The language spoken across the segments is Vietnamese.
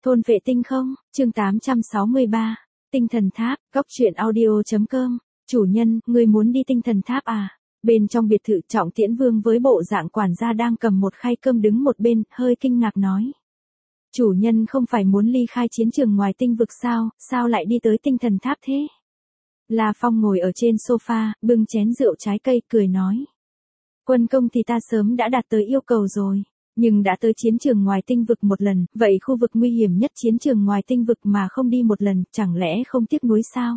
Thôn vệ tinh không, chương 863, tinh thần tháp, góc truyện audio.com, chủ nhân, người muốn đi tinh thần tháp à? Bên trong biệt thự Trọng Tiễn Vương với bộ dạng quản gia đang cầm một khay cơm đứng một bên, hơi kinh ngạc nói. Chủ nhân không phải muốn ly khai chiến trường ngoài tinh vực sao lại đi tới tinh thần tháp thế? La Phong ngồi ở trên sofa, bưng chén rượu trái cây, cười nói. Quân công thì ta sớm đã đạt tới yêu cầu rồi. Nhưng đã tới chiến trường ngoài tinh vực một lần, vậy khu vực nguy hiểm nhất chiến trường ngoài tinh vực mà không đi một lần, chẳng lẽ không tiếc nuối sao?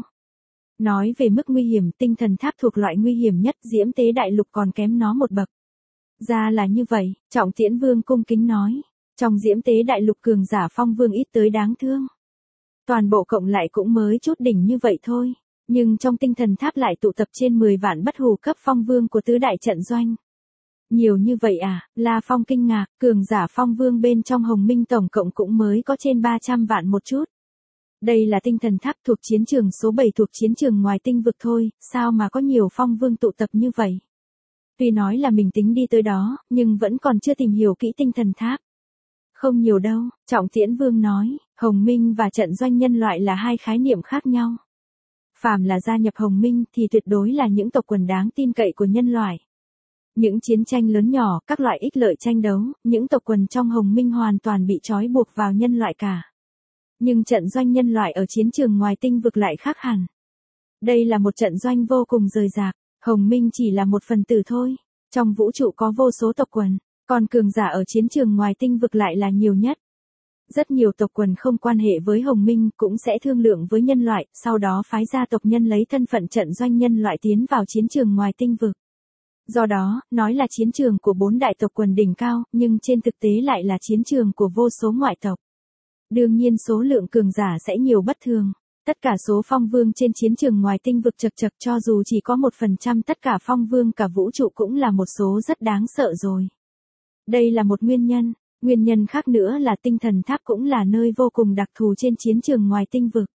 Nói về mức nguy hiểm, tinh thần tháp thuộc loại nguy hiểm nhất, Diễm Tế Đại Lục còn kém nó một bậc. Ra là như vậy, Trọng Tiễn Vương cung kính nói. Trong Diễm Tế Đại Lục cường giả phong vương ít tới đáng thương. Toàn bộ cộng lại cũng mới chút đỉnh như vậy thôi. Nhưng trong tinh thần tháp lại tụ tập trên 10 vạn bất hủ cấp phong vương của tứ đại trận doanh. Nhiều như vậy à? La Phong kinh ngạc, cường giả phong vương bên trong Hồng Minh tổng cộng cũng mới có trên 300 vạn một chút. Đây là tinh thần tháp thuộc chiến trường số 7 thuộc chiến trường ngoài tinh vực thôi, sao mà có nhiều phong vương tụ tập như vậy? Tuy nói là mình tính đi tới đó, nhưng vẫn còn chưa tìm hiểu kỹ tinh thần tháp. Không nhiều đâu, Trọng Tiễn Vương nói, Hồng Minh và trận doanh nhân loại là hai khái niệm khác nhau. Phàm là gia nhập Hồng Minh thì tuyệt đối là những tộc quần đáng tin cậy của nhân loại. Những chiến tranh lớn nhỏ, các loại ích lợi tranh đấu, những tộc quần trong Hồng Minh hoàn toàn bị trói buộc vào nhân loại cả. Nhưng trận doanh nhân loại ở chiến trường ngoài tinh vực lại khác hẳn. Đây là một trận doanh vô cùng rời rạc, Hồng Minh chỉ là một phần tử thôi. Trong vũ trụ có vô số tộc quần, còn cường giả ở chiến trường ngoài tinh vực lại là nhiều nhất. Rất nhiều tộc quần không quan hệ với Hồng Minh cũng sẽ thương lượng với nhân loại, sau đó phái ra tộc nhân lấy thân phận trận doanh nhân loại tiến vào chiến trường ngoài tinh vực. Do đó, nói là chiến trường của 4 đại tộc quần đỉnh cao, nhưng trên thực tế lại là chiến trường của vô số ngoại tộc. Đương nhiên số lượng cường giả sẽ nhiều bất thường. Tất cả số phong vương trên chiến trường ngoài tinh vực chật cho dù chỉ có 1% tất cả phong vương cả vũ trụ cũng là một số rất đáng sợ rồi. Đây là một nguyên nhân. Nguyên nhân khác nữa là tinh thần tháp cũng là nơi vô cùng đặc thù trên chiến trường ngoài tinh vực.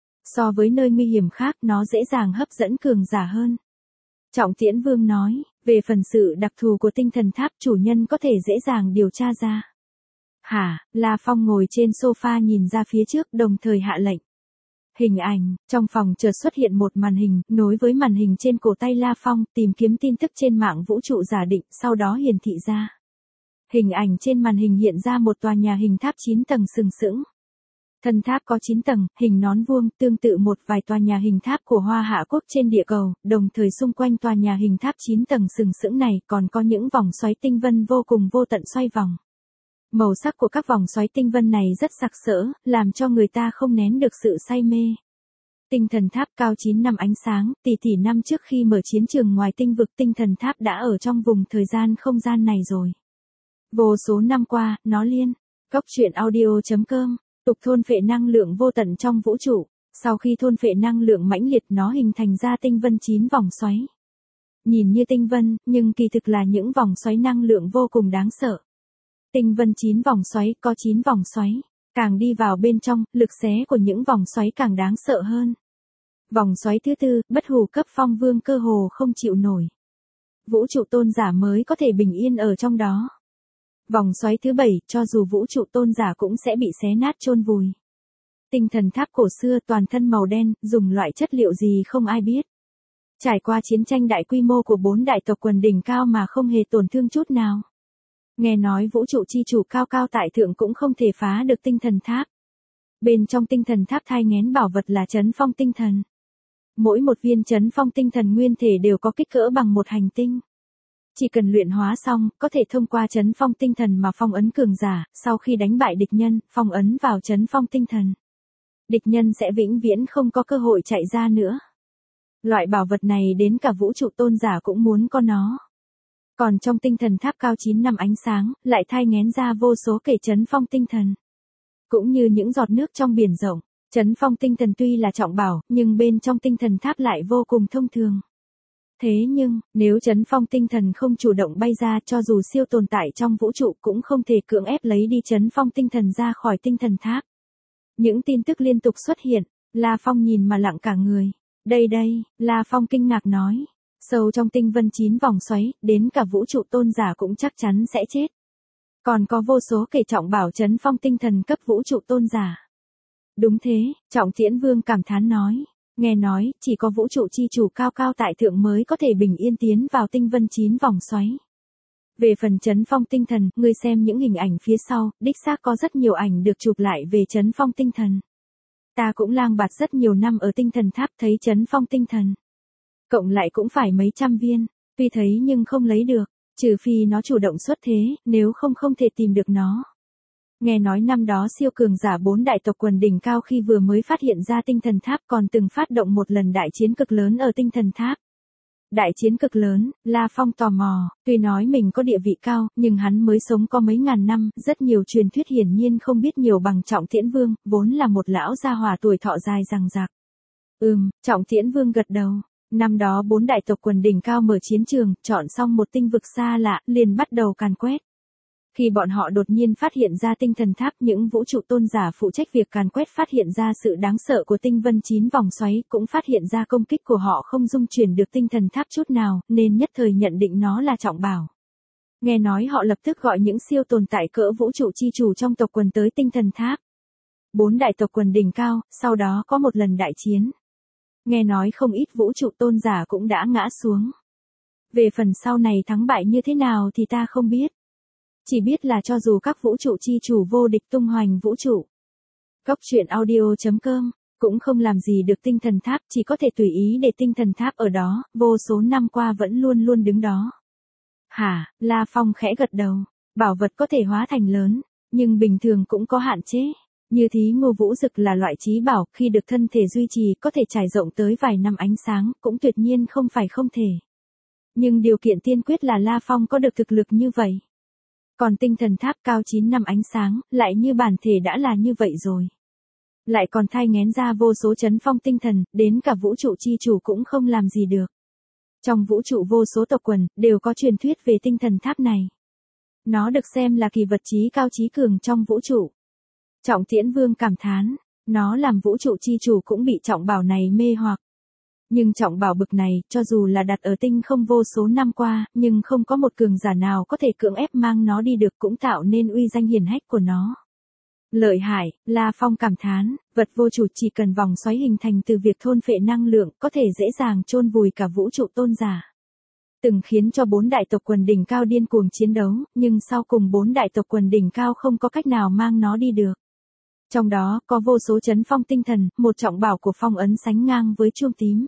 So với nơi nguy hiểm khác nó dễ dàng hấp dẫn cường giả hơn. Trọng Tiễn Vương nói, về phần sự đặc thù của tinh thần tháp chủ nhân có thể dễ dàng điều tra ra. Hả? La Phong ngồi trên sofa nhìn ra phía trước đồng thời hạ lệnh. Hình ảnh, trong phòng chợt xuất hiện một màn hình, nối với màn hình trên cổ tay La Phong, tìm kiếm tin tức trên mạng vũ trụ giả định, sau đó hiển thị ra. Hình ảnh trên màn hình hiện ra một tòa nhà hình tháp 9 tầng sừng sững. Thân tháp có 9 tầng, hình nón vuông, tương tự một vài tòa nhà hình tháp của Hoa Hạ Quốc trên địa cầu, đồng thời xung quanh tòa nhà hình tháp 9 tầng sừng sững này còn có những vòng xoáy tinh vân vô cùng vô tận xoay vòng. Màu sắc của các vòng xoáy tinh vân này rất sặc sỡ, làm cho người ta không nén được sự say mê. Tinh thần tháp cao 9 năm ánh sáng, tỷ năm trước khi mở chiến trường ngoài tinh vực tinh thần tháp đã ở trong vùng thời gian không gian này rồi. Vô số năm qua, nó liên. Góc truyện audio.com, tục thôn phệ năng lượng vô tận trong vũ trụ. Sau khi thôn phệ năng lượng mãnh liệt nó hình thành ra tinh vân 9 vòng xoáy. Nhìn như tinh vân, nhưng kỳ thực là những vòng xoáy năng lượng vô cùng đáng sợ. Tinh vân 9 vòng xoáy có 9 vòng xoáy. Càng đi vào bên trong, lực xé của những vòng xoáy càng đáng sợ hơn. Vòng xoáy thứ tư, bất hủ cấp phong vương cơ hồ không chịu nổi. Vũ trụ tôn giả mới có thể bình yên ở trong đó. Vòng xoáy thứ 7, cho dù vũ trụ tôn giả cũng sẽ bị xé nát chôn vùi. Tinh thần tháp cổ xưa toàn thân màu đen, dùng loại chất liệu gì không ai biết. Trải qua chiến tranh đại quy mô của 4 đại tộc quần đỉnh cao mà không hề tổn thương chút nào. Nghe nói vũ trụ chi chủ cao cao tại thượng cũng không thể phá được tinh thần tháp. Bên trong tinh thần tháp thai nghén bảo vật là trấn phong tinh thần. Mỗi một viên trấn phong tinh thần nguyên thể đều có kích cỡ bằng một hành tinh. Chỉ cần luyện hóa xong, có thể thông qua trấn phong tinh thần mà phong ấn cường giả, sau khi đánh bại địch nhân, phong ấn vào trấn phong tinh thần. Địch nhân sẽ vĩnh viễn không có cơ hội chạy ra nữa. Loại bảo vật này đến cả vũ trụ tôn giả cũng muốn có nó. Còn trong tinh thần tháp cao 9 năm ánh sáng, lại thai nghén ra vô số kể trấn phong tinh thần. Cũng như những giọt nước trong biển rộng, trấn phong tinh thần tuy là trọng bảo, nhưng bên trong tinh thần tháp lại vô cùng thông thường. Thế nhưng, nếu trấn phong tinh thần không chủ động bay ra cho dù siêu tồn tại trong vũ trụ cũng không thể cưỡng ép lấy đi trấn phong tinh thần ra khỏi tinh thần tháp. Những tin tức liên tục xuất hiện, La Phong nhìn mà lặng cả người. Đây, La Phong kinh ngạc nói. Sâu trong tinh vân 9 vòng xoáy, đến cả vũ trụ tôn giả cũng chắc chắn sẽ chết. Còn có vô số kẻ trọng bảo trấn phong tinh thần cấp vũ trụ tôn giả. Đúng thế, Trọng Tiễn Vương cảm thán nói. Nghe nói, chỉ có vũ trụ chi chủ cao cao tại thượng mới có thể bình yên tiến vào tinh vân 9 vòng xoáy. Về phần trấn phong tinh thần, ngươi xem những hình ảnh phía sau, đích xác có rất nhiều ảnh được chụp lại về trấn phong tinh thần. Ta cũng lang bạt rất nhiều năm ở tinh thần tháp thấy trấn phong tinh thần. Cộng lại cũng phải mấy trăm viên, tuy thấy nhưng không lấy được, trừ phi nó chủ động xuất thế, nếu không không thể tìm được nó. Nghe nói năm đó siêu cường giả 4 đại tộc quần đỉnh cao khi vừa mới phát hiện ra tinh thần tháp còn từng phát động một lần đại chiến cực lớn ở tinh thần tháp. Đại chiến cực lớn, La Phong tò mò, tuy nói mình có địa vị cao, nhưng hắn mới sống có mấy ngàn năm, rất nhiều truyền thuyết hiển nhiên không biết nhiều bằng Trọng Tiễn Vương, vốn là một lão gia hỏa tuổi thọ dài dằng dặc. Trọng Tiễn Vương gật đầu. Năm đó 4 đại tộc quần đỉnh cao mở chiến trường, chọn xong một tinh vực xa lạ, liền bắt đầu càn quét. Khi bọn họ đột nhiên phát hiện ra tinh thần tháp, những vũ trụ tôn giả phụ trách việc càn quét phát hiện ra sự đáng sợ của tinh vân 9 vòng xoáy, cũng phát hiện ra công kích của họ không dung chuyển được tinh thần tháp chút nào, nên nhất thời nhận định nó là trọng bảo. Nghe nói họ lập tức gọi những siêu tồn tại cỡ vũ trụ chi chủ trong tộc quần tới tinh thần tháp. 4 đại tộc quần đỉnh cao, sau đó có một lần đại chiến. Nghe nói không ít vũ trụ tôn giả cũng đã ngã xuống. Về phần sau này thắng bại như thế nào thì ta không biết. Chỉ biết là cho dù các vũ trụ chi chủ vô địch tung hoành vũ trụ. Cốc truyện audio.com cũng không làm gì được tinh thần tháp, chỉ có thể tùy ý để tinh thần tháp ở đó, vô số năm qua vẫn luôn luôn đứng đó. Hả, La Phong khẽ gật đầu, bảo vật có thể hóa thành lớn, nhưng bình thường cũng có hạn chế. Như thí Ngô Vũ Dực là loại trí bảo, khi được thân thể duy trì có thể trải rộng tới vài năm ánh sáng, cũng tuyệt nhiên không phải không thể. Nhưng điều kiện tiên quyết là La Phong có được thực lực như vậy. Còn tinh thần tháp cao 9 năm ánh sáng, lại như bản thể đã là như vậy rồi. Lại còn thai nghén ra vô số chấn phong tinh thần, đến cả vũ trụ chi chủ cũng không làm gì được. Trong vũ trụ vô số tộc quần, đều có truyền thuyết về tinh thần tháp này. Nó được xem là kỳ vật trí cao trí cường trong vũ trụ. Trọng Tiễn Vương cảm thán, nó làm vũ trụ chi chủ cũng bị trọng bảo này mê hoặc. Nhưng trọng bảo bực này, cho dù là đặt ở tinh không vô số năm qua, nhưng không có một cường giả nào có thể cưỡng ép mang nó đi được, cũng tạo nên uy danh hiển hách của nó. Lợi hại, La Phong cảm thán, vật vô chủ chỉ cần vòng xoáy hình thành từ việc thôn phệ năng lượng, có thể dễ dàng chôn vùi cả vũ trụ tôn giả. Từng khiến cho 4 đại tộc quần đỉnh cao điên cuồng chiến đấu, nhưng sau cùng 4 đại tộc quần đỉnh cao không có cách nào mang nó đi được. Trong đó, có vô số chấn phong tinh thần, một trọng bảo của phong ấn sánh ngang với chuông tím.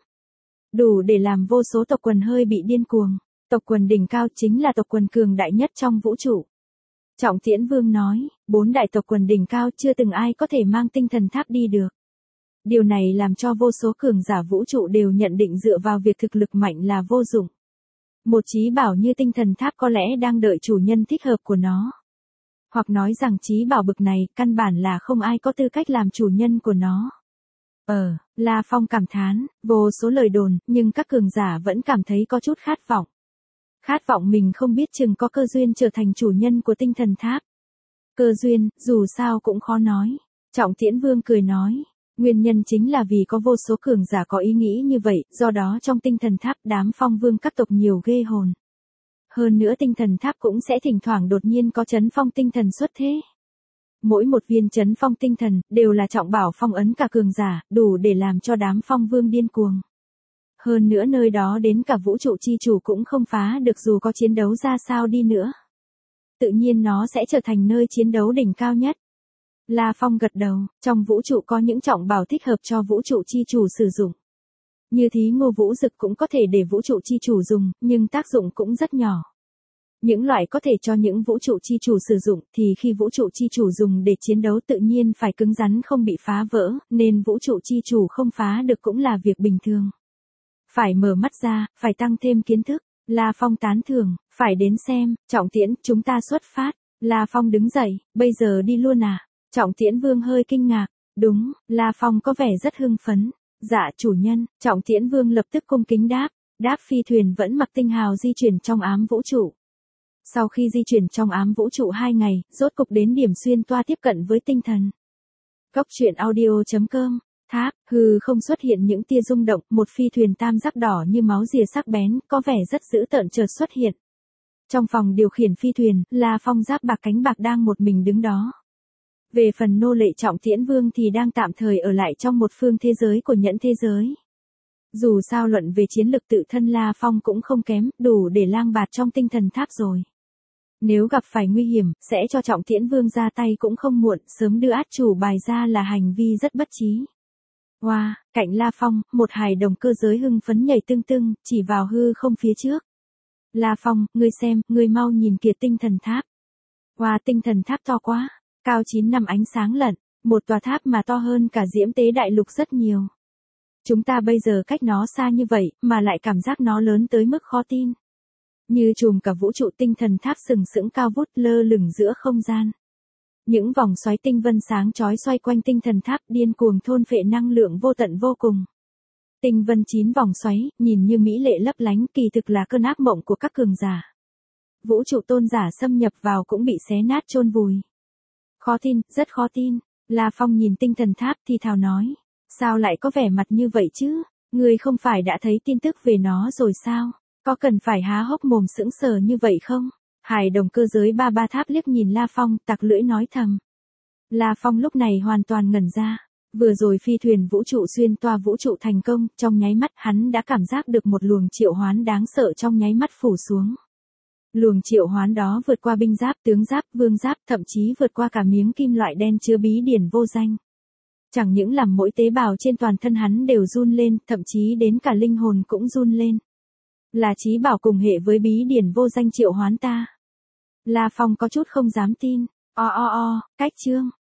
Đủ để làm vô số tộc quần hơi bị điên cuồng. Tộc quần đỉnh cao chính là tộc quần cường đại nhất trong vũ trụ. Trọng Tiễn Vương nói, 4 đại tộc quần đỉnh cao chưa từng ai có thể mang tinh thần tháp đi được. Điều này làm cho vô số cường giả vũ trụ đều nhận định dựa vào việc thực lực mạnh là vô dụng. Một trí bảo như tinh thần tháp có lẽ đang đợi chủ nhân thích hợp của nó. Hoặc nói rằng trí bảo bực này căn bản là không ai có tư cách làm chủ nhân của nó. La Phong cảm thán, vô số lời đồn, nhưng các cường giả vẫn cảm thấy có chút khát vọng. Khát vọng mình không biết chừng có cơ duyên trở thành chủ nhân của tinh thần tháp. Cơ duyên, dù sao cũng khó nói. Trọng Tiễn Vương cười nói, nguyên nhân chính là vì có vô số cường giả có ý nghĩ như vậy, do đó trong tinh thần tháp đám phong vương các tộc nhiều ghê hồn. Hơn nữa tinh thần tháp cũng sẽ thỉnh thoảng đột nhiên có chấn phong tinh thần xuất thế. Mỗi một viên chấn phong tinh thần, đều là trọng bảo phong ấn cả cường giả, đủ để làm cho đám phong vương điên cuồng. Hơn nữa nơi đó đến cả vũ trụ chi chủ cũng không phá được dù có chiến đấu ra sao đi nữa. Tự nhiên nó sẽ trở thành nơi chiến đấu đỉnh cao nhất. La Phong gật đầu, trong vũ trụ có những trọng bảo thích hợp cho vũ trụ chi chủ sử dụng. Như thí Ngô Vũ Dực cũng có thể để vũ trụ chi chủ dùng, nhưng tác dụng cũng rất nhỏ. Những loại có thể cho những vũ trụ chi chủ sử dụng thì khi vũ trụ chi chủ dùng để chiến đấu tự nhiên phải cứng rắn không bị phá vỡ, nên vũ trụ chi chủ không phá được cũng là việc bình thường. Phải mở mắt ra, phải tăng thêm kiến thức. La Phong tán thưởng, phải đến xem. Trọng Tiễn, chúng ta xuất phát. La Phong đứng dậy, bây giờ đi luôn à? Trọng Tiễn Vương hơi kinh ngạc. Đúng, La Phong có vẻ rất hưng phấn. Dạ chủ nhân, Trọng Tiễn Vương lập tức cung kính đáp. Đáp phi thuyền vẫn mặc tinh hào di chuyển trong ám vũ trụ. Sau khi di chuyển trong ám vũ trụ 2 ngày, rốt cục đến điểm xuyên toa tiếp cận với tinh thần. Cốc truyện audio.com. Tháp, hư không xuất hiện những tia rung động, một phi thuyền tam giác đỏ như máu rìa sắc bén, có vẻ rất dữ tợn chợt xuất hiện. Trong phòng điều khiển phi thuyền, La Phong giáp bạc cánh bạc đang một mình đứng đó. Về phần nô lệ Trọng Tiễn Vương thì đang tạm thời ở lại trong một phương thế giới của nhẫn thế giới. Dù sao luận về chiến lực tự thân La Phong cũng không kém, đủ để lang bạt trong tinh thần tháp rồi. Nếu gặp phải nguy hiểm, sẽ cho Trọng Tiễn Vương ra tay cũng không muộn, sớm đưa át chủ bài ra là hành vi rất bất trí. Wow, cạnh La Phong, một hài đồng cơ giới hưng phấn nhảy tưng tưng, chỉ vào hư không phía trước. La Phong, ngươi xem, ngươi mau nhìn kìa tinh thần tháp. Wow, tinh thần tháp to quá, cao 9 năm ánh sáng lận, một tòa tháp mà to hơn cả Diễm Tế Đại Lục rất nhiều. Chúng ta bây giờ cách nó xa như vậy, mà lại cảm giác nó lớn tới mức khó tin. Như trùm cả vũ trụ tinh thần tháp sừng sững cao vút lơ lửng giữa không gian. Những vòng xoáy tinh vân sáng chói xoay quanh tinh thần tháp điên cuồng thôn phệ năng lượng vô tận vô cùng. Tinh vân 9 vòng xoáy, nhìn như mỹ lệ lấp lánh, kỳ thực là cơn ác mộng của các cường giả. Vũ trụ tôn giả xâm nhập vào cũng bị xé nát chôn vùi. Khó tin, rất khó tin. La Phong nhìn tinh thần tháp thì thào nói. Sao lại có vẻ mặt như vậy chứ? Ngươi không phải đã thấy tin tức về nó rồi sao? Có cần phải há hốc mồm sững sờ như vậy không? Hải đồng cơ giới ba tháp liếc nhìn La Phong, tặc lưỡi nói thầm. La Phong lúc này hoàn toàn ngẩn ra. Vừa rồi phi thuyền vũ trụ xuyên toa vũ trụ thành công, trong nháy mắt hắn đã cảm giác được một luồng triệu hoán đáng sợ trong nháy mắt phủ xuống. Luồng triệu hoán đó vượt qua binh giáp, tướng giáp, vương giáp, thậm chí vượt qua cả miếng kim loại đen chứa bí điển vô danh. Chẳng những làm mỗi tế bào trên toàn thân hắn đều run lên, thậm chí đến cả linh hồn cũng run lên. Là chí bảo cùng hệ với bí điển vô danh triệu hoán ta. La Phong có chút không dám tin. Cách chương.